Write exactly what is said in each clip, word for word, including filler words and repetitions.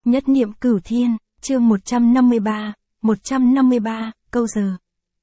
Nhất niệm cửu thiên, chương một trăm năm mươi ba, một trăm năm mươi ba, câu giờ.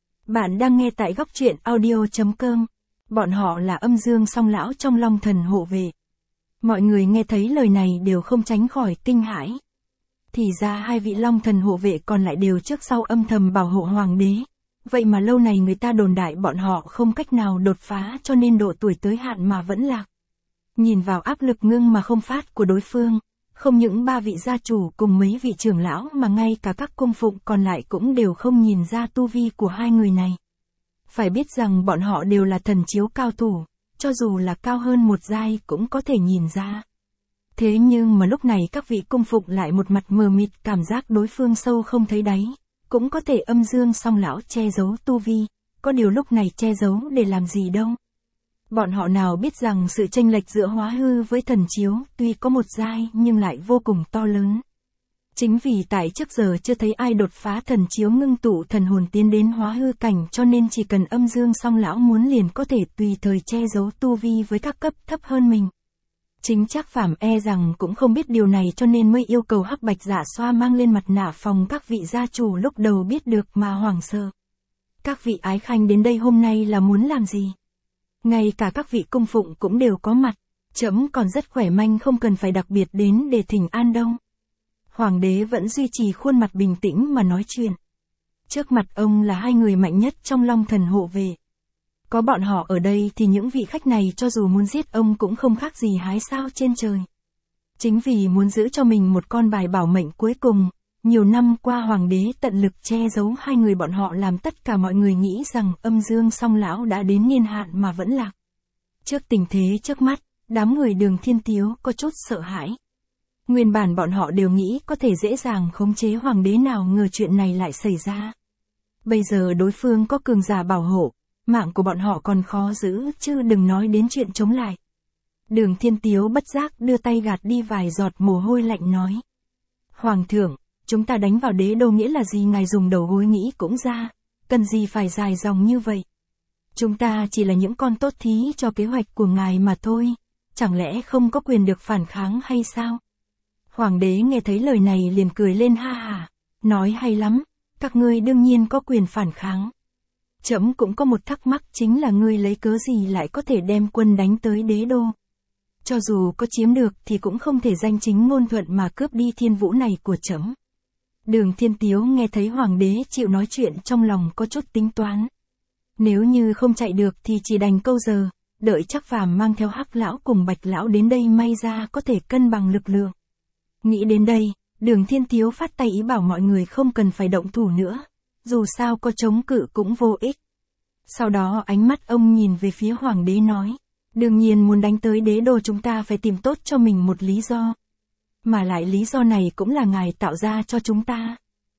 Bạn đang nghe tại góc truyện audio.com. Bọn họ là âm dương song lão trong Long Thần hộ vệ. Mọi người nghe thấy lời này đều không tránh khỏi kinh hãi. Thì ra hai vị Long Thần hộ vệ còn lại đều trước sau âm thầm bảo hộ hoàng đế. Vậy mà lâu này người ta đồn đại bọn họ không cách nào đột phá cho nên độ tuổi tới hạn mà vẫn lạc. Nhìn vào áp lực ngưng mà không phát của đối phương, không những ba vị gia chủ cùng mấy vị trưởng lão mà ngay cả các cung phụng còn lại cũng đều không nhìn ra tu vi của hai người này. Phải biết rằng bọn họ đều là thần chiếu cao thủ, cho dù là cao hơn một giai cũng có thể nhìn ra. Thế nhưng mà lúc này các vị cung phụng lại một mặt mờ mịt, cảm giác đối phương sâu không thấy đáy, cũng có thể âm dương song lão che giấu tu vi, có điều lúc này che giấu để làm gì đâu. Bọn họ nào biết rằng sự chênh lệch giữa hóa hư với thần chiếu tuy có một giai nhưng lại vô cùng to lớn. Chính vì tại trước giờ chưa thấy ai đột phá thần chiếu ngưng tụ thần hồn tiến đến hóa hư cảnh, cho nên chỉ cần âm dương song lão muốn liền có thể tùy thời che giấu tu vi với các cấp thấp hơn mình. Chính Trác Phàm e rằng cũng không biết điều này cho nên mới yêu cầu Hắc Bạch Dạ Xoa mang lên mặt nạ phòng các vị gia chủ lúc đầu biết được mà hoảng sợ. Các vị ái khanh đến đây hôm nay là muốn làm gì? Ngay cả các vị cung phụng cũng đều có mặt, trẫm còn rất khỏe mạnh không cần phải đặc biệt đến để thỉnh an đâu. Hoàng đế vẫn duy trì khuôn mặt bình tĩnh mà nói chuyện. Trước mặt ông là hai người mạnh nhất trong Long Thần hộ vệ. Có bọn họ ở đây thì những vị khách này cho dù muốn giết ông cũng không khác gì hái sao trên trời. Chính vì muốn giữ cho mình một con bài bảo mệnh cuối cùng, nhiều năm qua hoàng đế tận lực che giấu hai người bọn họ, làm tất cả mọi người nghĩ rằng âm dương song lão đã đến niên hạn mà vẫn lạc. Trước tình thế trước mắt, đám người Đường Thiên Tiếu có chút sợ hãi. Nguyên bản bọn họ đều nghĩ có thể dễ dàng khống chế hoàng đế, nào ngờ chuyện này lại xảy ra. Bây giờ đối phương có cường giả bảo hộ, mạng của bọn họ còn khó giữ chứ đừng nói đến chuyện chống lại. Đường Thiên Tiếu bất giác đưa tay gạt đi vài giọt mồ hôi lạnh nói. Hoàng thượng, chúng ta đánh vào đế đô nghĩa là gì, ngài dùng đầu gối nghĩ cũng ra, cần gì phải dài dòng như vậy. Chúng ta chỉ là những con tốt thí cho kế hoạch của ngài mà thôi, chẳng lẽ không có quyền được phản kháng hay sao? Hoàng đế nghe thấy lời này liền cười lên ha hả, nói hay lắm, các ngươi đương nhiên có quyền phản kháng. Trẫm cũng có một thắc mắc, chính là ngươi lấy cớ gì lại có thể đem quân đánh tới đế đô? Cho dù có chiếm được thì cũng không thể danh chính ngôn thuận mà cướp đi thiên vũ này của trẫm. Đường Thiên Tiếu nghe thấy hoàng đế chịu nói chuyện trong lòng có chút tính toán. Nếu như không chạy được thì chỉ đành câu giờ, đợi Trác Phàm mang theo Hắc lão cùng Bạch lão đến đây may ra có thể cân bằng lực lượng. Nghĩ đến đây, Đường Thiên Tiếu phát tay ý bảo mọi người không cần phải động thủ nữa, dù sao có chống cự cũng vô ích. Sau đó ánh mắt ông nhìn về phía hoàng đế nói, đương nhiên muốn đánh tới đế đô chúng ta phải tìm tốt cho mình một lý do. Mà lại lý do này cũng là ngài tạo ra cho chúng ta.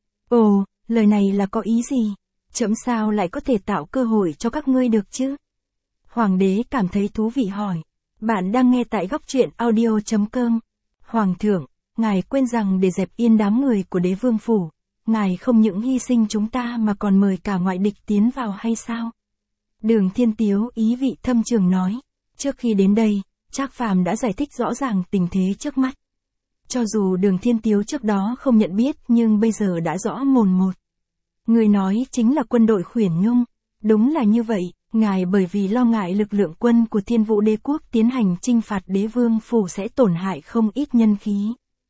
Ồ, lời này là có ý gì? Trẫm sao lại có thể tạo cơ hội cho các ngươi được chứ? Hoàng đế cảm thấy thú vị hỏi. Bạn đang nghe tại góc truyện audio.com. Hoàng thượng, ngài quên rằng để dẹp yên đám người của đế vương phủ, ngài không những hy sinh chúng ta mà còn mời cả ngoại địch tiến vào hay sao? Đường Thiên Tiếu ý vị thâm trường nói. Trước khi đến đây, Trác Phàm đã giải thích rõ ràng tình thế trước mắt. Cho dù Đường Thiên Tiếu trước đó không nhận biết nhưng bây giờ đã rõ mồn một. Người nói chính là quân đội Khuyển Nhung. Đúng là như vậy, ngài bởi vì lo ngại lực lượng quân của Thiên Vũ Đế quốc tiến hành chinh phạt đế vương phủ sẽ tổn hại không ít nhân khí.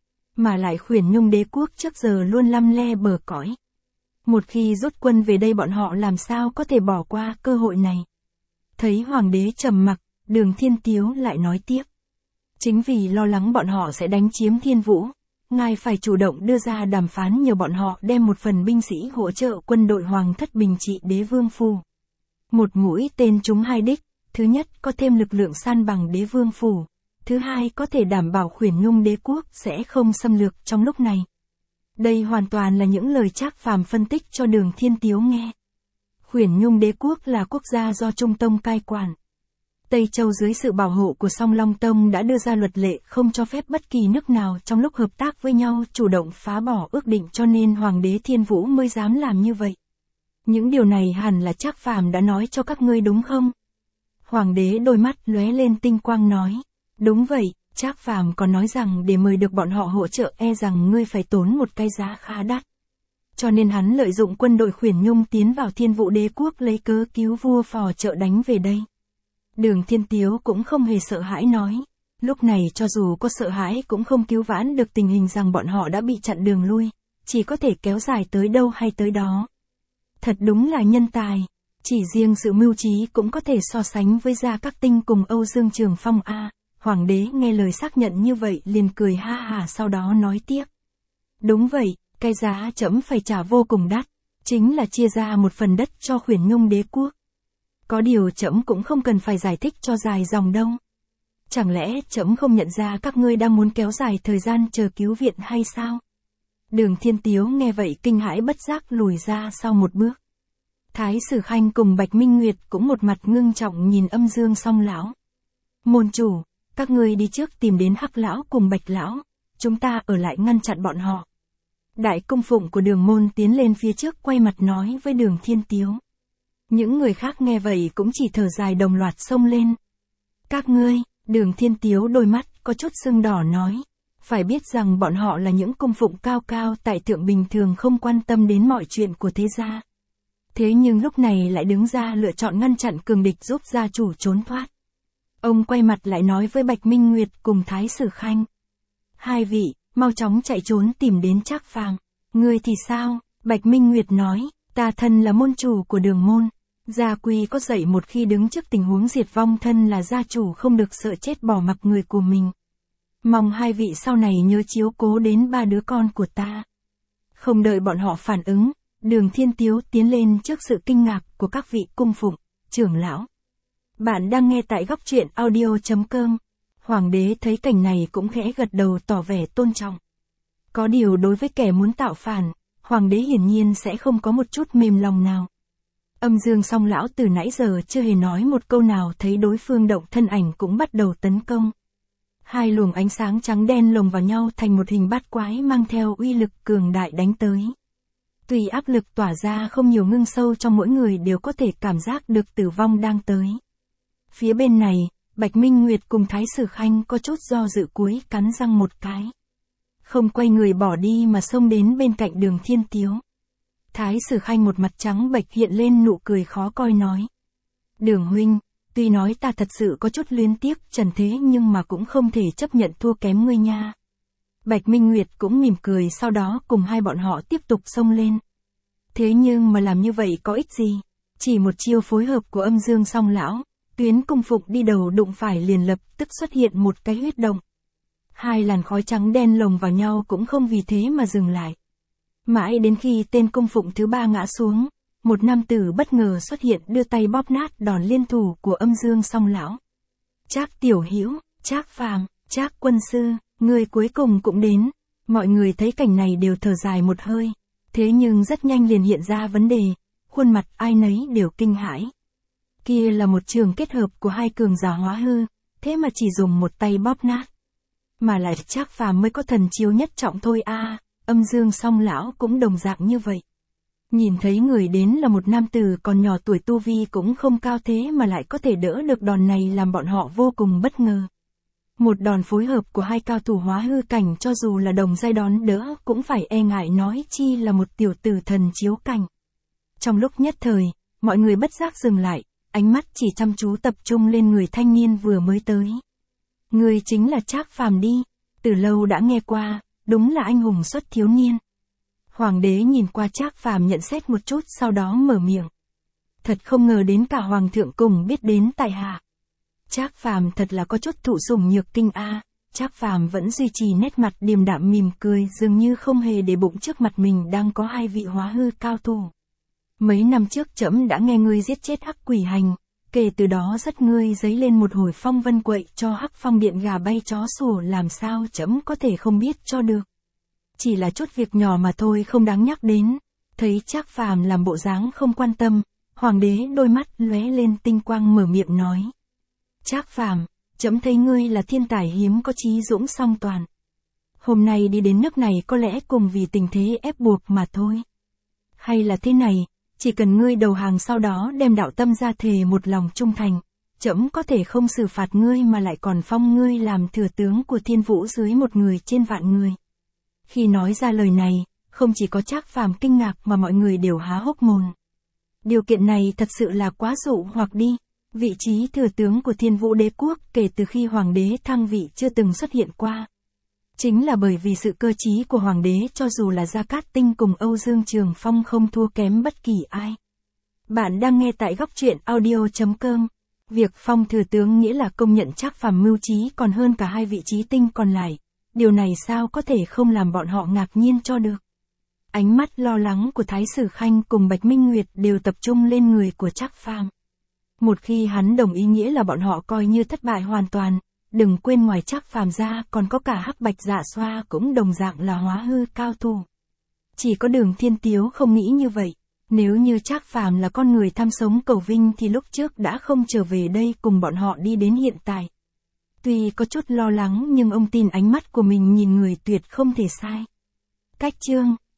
Mà lại Khuyển Nhung đế quốc trước giờ luôn lăm le bờ cõi. Một khi rút quân về đây bọn họ làm sao có thể bỏ qua cơ hội này. Thấy hoàng đế trầm mặc, Đường Thiên Tiếu lại nói tiếp. Chính vì lo lắng bọn họ sẽ đánh chiếm Thiên Vũ, ngài phải chủ động đưa ra đàm phán nhờ bọn họ đem một phần binh sĩ hỗ trợ quân đội hoàng thất bình trị đế vương phủ. Một mũi tên trúng hai đích, thứ nhất có thêm lực lượng san bằng đế vương phủ, thứ hai có thể đảm bảo Khuyển Nhung đế quốc sẽ không xâm lược trong lúc này. Đây hoàn toàn là những lời Trác Phàm phân tích cho Đường Thiên Tiếu nghe. Khuyển Nhung đế quốc là quốc gia do Trung Tông cai quản. Tây Châu dưới sự bảo hộ của Song Long Tông đã đưa ra luật lệ không cho phép bất kỳ nước nào trong lúc hợp tác với nhau chủ động phá bỏ ước định, cho nên Hoàng đế Thiên Vũ mới dám làm như vậy. Những điều này hẳn là Trác Phàm đã nói cho các ngươi đúng không? Hoàng đế đôi mắt lóe lên tinh quang nói. Đúng vậy, Trác Phàm còn nói rằng để mời được bọn họ hỗ trợ e rằng ngươi phải tốn một cái giá khá đắt. Cho nên hắn lợi dụng quân đội Khuyển Nhung tiến vào Thiên Vũ Đế quốc lấy cớ cứu vua phò trợ đánh về đây. Đường Thiên Tiếu cũng không hề sợ hãi nói. Lúc này cho dù có sợ hãi cũng không cứu vãn được tình hình rằng bọn họ đã bị chặn đường lui, chỉ có thể kéo dài tới đâu hay tới đó. Thật đúng là nhân tài, chỉ riêng sự mưu trí cũng có thể so sánh với Gia Các Tinh cùng Âu Dương Trường Phong a. Hoàng đế nghe lời xác nhận như vậy liền cười ha hả sau đó nói tiếp. Đúng vậy, cái giá trẫm phải trả vô cùng đắt, chính là chia ra một phần đất cho Khuyển Nhung đế quốc. Có điều trẫm cũng không cần phải giải thích cho dài dòng đâu. Chẳng lẽ trẫm không nhận ra các ngươi đang muốn kéo dài thời gian chờ cứu viện hay sao? Đường Thiên Tiếu nghe vậy kinh hãi bất giác lùi ra sau một bước. Thái Sử Khanh cùng Bạch Minh Nguyệt cũng một mặt ngưng trọng nhìn Âm Dương Song lão. Môn chủ, các ngươi đi trước tìm đến Hắc lão cùng Bạch lão, chúng ta ở lại ngăn chặn bọn họ. Đại cung phụng của Đường môn tiến lên phía trước quay mặt nói với Đường Thiên Tiếu. Những người khác nghe vậy cũng chỉ thở dài đồng loạt xông lên. Các ngươi, Đường Thiên Tiếu đôi mắt có chút sưng đỏ nói. Phải biết rằng bọn họ là những cung phụng cao cao tại thượng bình thường không quan tâm đến mọi chuyện của thế gia. Thế nhưng lúc này lại đứng ra lựa chọn ngăn chặn cường địch giúp gia chủ trốn thoát. Ông quay mặt lại nói với Bạch Minh Nguyệt cùng Thái Sử Khanh. Hai vị, mau chóng chạy trốn tìm đến Trác Phàm. Ngươi thì sao? Bạch Minh Nguyệt nói, ta thân là môn chủ của Đường môn. Gia quy có dạy một khi đứng trước tình huống diệt vong thân là gia chủ không được sợ chết bỏ mặc người của mình. Mong hai vị sau này nhớ chiếu cố đến ba đứa con của ta. Không đợi bọn họ phản ứng, Đường Thiên Tiếu tiến lên trước sự kinh ngạc của các vị cung phụng, trưởng lão. Bạn đang nghe tại góc truyện audio chấm com. Hoàng đế thấy cảnh này cũng khẽ gật đầu tỏ vẻ tôn trọng. Có điều đối với kẻ muốn tạo phản, Hoàng đế hiển nhiên sẽ không có một chút mềm lòng nào. Âm Dương Song lão từ nãy giờ chưa hề nói một câu nào thấy đối phương động thân ảnh cũng bắt đầu tấn công. Hai luồng ánh sáng trắng đen lồng vào nhau thành một hình bát quái mang theo uy lực cường đại đánh tới. Tuy áp lực tỏa ra không nhiều ngưng sâu trong mỗi người đều có thể cảm giác được tử vong đang tới. Phía bên này, Bạch Minh Nguyệt cùng Thái Sử Khanh có chút do dự cuối cắn răng một cái. Không quay người bỏ đi mà xông đến bên cạnh Đường Thiên Tiếu. Thái Sử Khanh một mặt trắng bệch hiện lên nụ cười khó coi nói. Đường huynh, tuy nói ta thật sự có chút luyến tiếc trần thế nhưng mà cũng không thể chấp nhận thua kém ngươi nha. Bạch Minh Nguyệt cũng mỉm cười sau đó cùng hai bọn họ tiếp tục xông lên. Thế nhưng mà làm như vậy có ích gì? Chỉ một chiêu phối hợp của Âm Dương Song lão, tuyến cung phụng đi đầu đụng phải liền lập tức xuất hiện một cái huyết động. Hai làn khói trắng đen lồng vào nhau cũng không vì thế mà dừng lại. Mãi đến khi tên cung phụng thứ ba ngã xuống, một nam tử bất ngờ xuất hiện đưa tay bóp nát đòn liên thủ của Âm Dương Song lão. Trác tiểu hữu, Trác Phàm, Trác quân sư, người cuối cùng cũng đến. Mọi người thấy cảnh này đều thở dài một hơi. Thế nhưng rất nhanh liền hiện ra vấn đề, khuôn mặt ai nấy đều kinh hãi. Kia là một trường kết hợp của hai cường giả hóa hư, thế mà chỉ dùng một tay bóp nát. Mà lại Trác Phàm mới có thần chiếu nhất trọng thôi a. À, Âm Dương Song lão cũng đồng dạng như vậy. Nhìn thấy người đến là một nam tử còn nhỏ tuổi tu vi cũng không cao thế mà lại có thể đỡ được đòn này làm bọn họ vô cùng bất ngờ. Một đòn phối hợp của hai cao thủ hóa hư cảnh cho dù là đồng giai đón đỡ cũng phải e ngại nói chi là một tiểu tử thần chiếu cảnh. Trong lúc nhất thời, mọi người bất giác dừng lại, ánh mắt chỉ chăm chú tập trung lên người thanh niên vừa mới tới. Người chính là Trác Phàm đi, từ lâu đã nghe qua, đúng là anh hùng xuất thiếu niên. Hoàng đế nhìn qua Trác Phàm nhận xét một chút sau đó mở miệng. Thật không ngờ đến cả hoàng thượng cùng biết đến tại hạ. Trác Phàm thật là có chút thụ sủng nhược kinh a. À. Trác Phàm vẫn duy trì nét mặt điềm đạm mỉm cười, dường như không hề để bụng trước mặt mình đang có hai vị hóa hư cao thủ. Mấy năm trước trẫm đã nghe ngươi giết chết Hắc Quỷ Hành, kể từ đó rất ngươi dấy lên một hồi phong vân quậy cho Hắc Phong Điện gà bay chó sủa, làm sao trẫm có thể không biết cho được. Chỉ là chút việc nhỏ mà thôi không đáng nhắc đến. Thấy Trác Phàm làm bộ dáng không quan tâm, hoàng đế đôi mắt lóe lên tinh quang mở miệng nói. Trác Phàm, trẫm thấy ngươi là thiên tài hiếm có trí dũng song toàn. Hôm nay đi đến nước này có lẽ cùng vì tình thế ép buộc mà thôi. Hay là thế này, chỉ cần ngươi đầu hàng sau đó đem đạo tâm ra thề một lòng trung thành, trẫm có thể không xử phạt ngươi mà lại còn phong ngươi làm thừa tướng của Thiên Vũ dưới một người trên vạn người. Khi nói ra lời này, không chỉ có Trác Phàm kinh ngạc mà mọi người đều há hốc mồm. Điều kiện này thật sự là quá dụ hoặc đi. Vị trí thừa tướng của Thiên Vũ Đế quốc kể từ khi hoàng đế thăng vị chưa từng xuất hiện qua. Chính là bởi vì sự cơ trí của hoàng đế, cho dù là Gia Cát Tinh cùng Âu Dương Trường Phong không thua kém bất kỳ ai. Bạn đang nghe tại góc truyện audio chấm com. Việc phong thừa tướng nghĩa là công nhận Trác Phàm mưu trí còn hơn cả hai vị trí tinh còn lại. Điều này sao có thể không làm bọn họ ngạc nhiên cho được. Ánh mắt lo lắng của Thái Sử Khanh cùng Bạch Minh Nguyệt đều tập trung lên người của Trác Phàm. Một khi hắn đồng ý nghĩa là bọn họ coi như thất bại hoàn toàn. Đừng quên ngoài Trác Phàm ra còn có cả Hắc Bạch Dạ Xoa cũng đồng dạng là hóa hư cao thủ. Chỉ có Đường Thiên Tiếu không nghĩ như vậy. Nếu như Trác Phàm là con người tham sống cầu vinh thì lúc trước đã không trở về đây cùng bọn họ đi đến hiện tại. Tuy có chút lo lắng nhưng ông tin ánh mắt của mình nhìn người tuyệt không thể sai. Cách chương